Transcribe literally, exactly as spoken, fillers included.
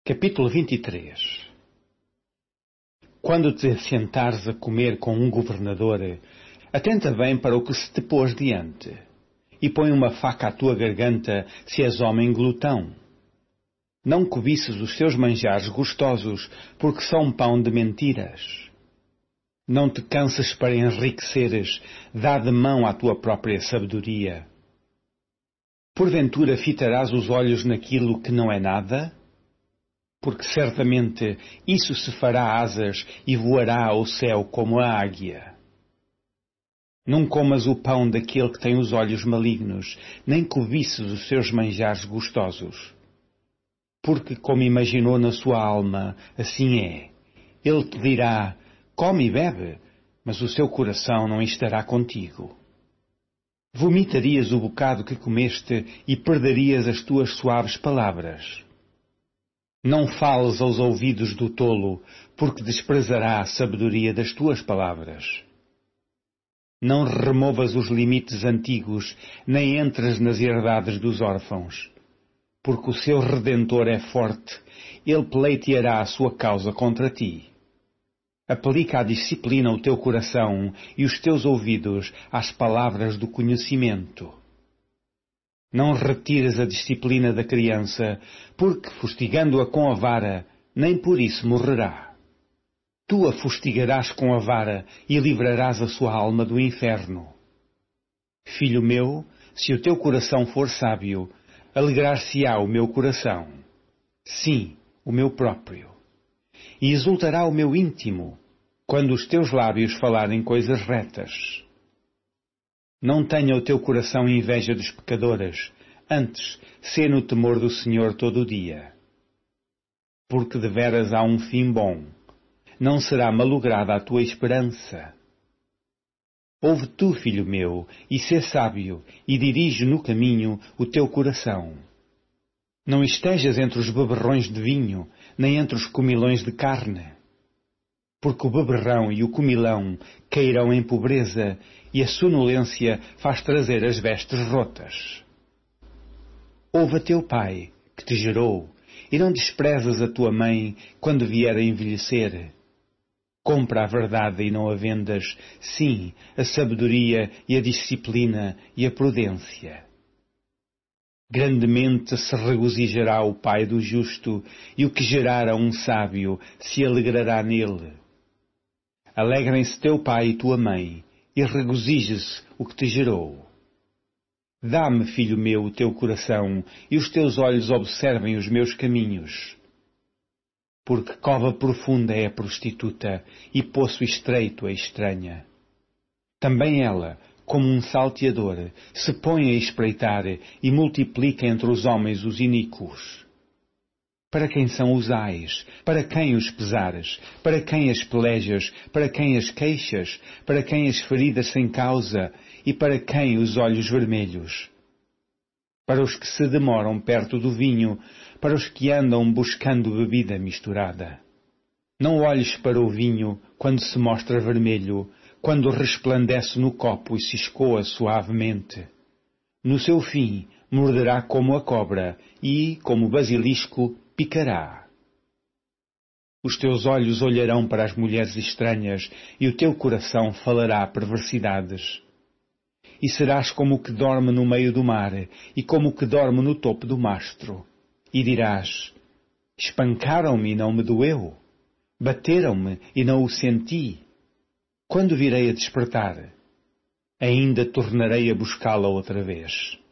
Capítulo vinte e três. Quando te sentares a comer com um governador, atenta bem para o que se te pôs diante, e põe uma faca à tua garganta se és homem glutão. Não cobices os seus manjares gostosos, porque são pão de mentiras. Não te canses para enriqueceres, dá de mão à tua própria sabedoria. Porventura fitarás os olhos naquilo que não é nada? Porque certamente isso se fará asas e voará ao céu como a águia. Não comas o pão daquele que tem os olhos malignos, nem cobices os seus manjares gostosos. Porque, como imaginou na sua alma, assim é. Ele te dirá, come e bebe, mas o seu coração não estará contigo. Vomitarias o bocado que comeste e perderias as tuas suaves palavras. Não fales aos ouvidos do tolo, porque desprezará a sabedoria das tuas palavras. Não removas os limites antigos, nem entres nas herdades dos órfãos, porque o seu Redentor é forte, ele pleiteará a sua causa contra ti. Aplica a disciplina o teu coração e os teus ouvidos às palavras do conhecimento. Não retires a disciplina da criança, porque, fustigando-a com a vara, nem por isso morrerá. Tu a fustigarás com a vara e livrarás a sua alma do inferno. Filho meu, se o teu coração for sábio, alegrar-se-á o meu coração. Sim, o meu próprio. E exultará o meu íntimo, quando os teus lábios falarem coisas retas. Não tenha o teu coração inveja dos pecadores, antes, sê no temor do Senhor todo o dia. Porque deveras há um fim bom, não será malograda a tua esperança. Ouve tu, filho meu, e sê sábio, e dirige no caminho o teu coração. Não estejas entre os beberrões de vinho, nem entre os comilões de carne. Porque o beberrão e o comilão cairão em pobreza, e a sonolência faz trazer as vestes rotas. Ouve a teu pai, que te gerou, e não desprezas a tua mãe quando vier a envelhecer. Compra a verdade e não a vendas, sim, a sabedoria e a disciplina e a prudência. Grandemente se regozijará o pai do justo, e o que gerar a um sábio se alegrará nele. Alegrem-se teu pai e tua mãe, e regozije-se o que te gerou. Dá-me, filho meu, o teu coração, e os teus olhos observem os meus caminhos. Porque cova profunda é a prostituta, e poço estreito a estranha. Também ela, como um salteador, se põe a espreitar e multiplica entre os homens os iníquos. Para quem são os ais? Para quem os pesares? Para quem as pelejas? Para quem as queixas? Para quem as feridas sem causa? E para quem os olhos vermelhos? Para os que se demoram perto do vinho, para os que andam buscando bebida misturada. Não olhes para o vinho quando se mostra vermelho, quando resplandece no copo e se escoa suavemente. No seu fim, morderá como a cobra e, como o basilisco, picará. Os teus olhos olharão para as mulheres estranhas e o teu coração falará perversidades. E serás como o que dorme no meio do mar e como o que dorme no topo do mastro. E dirás, espancaram-me e não me doeu. Bateram-me e não o senti. Quando virei a despertar, ainda tornarei a buscá-la outra vez.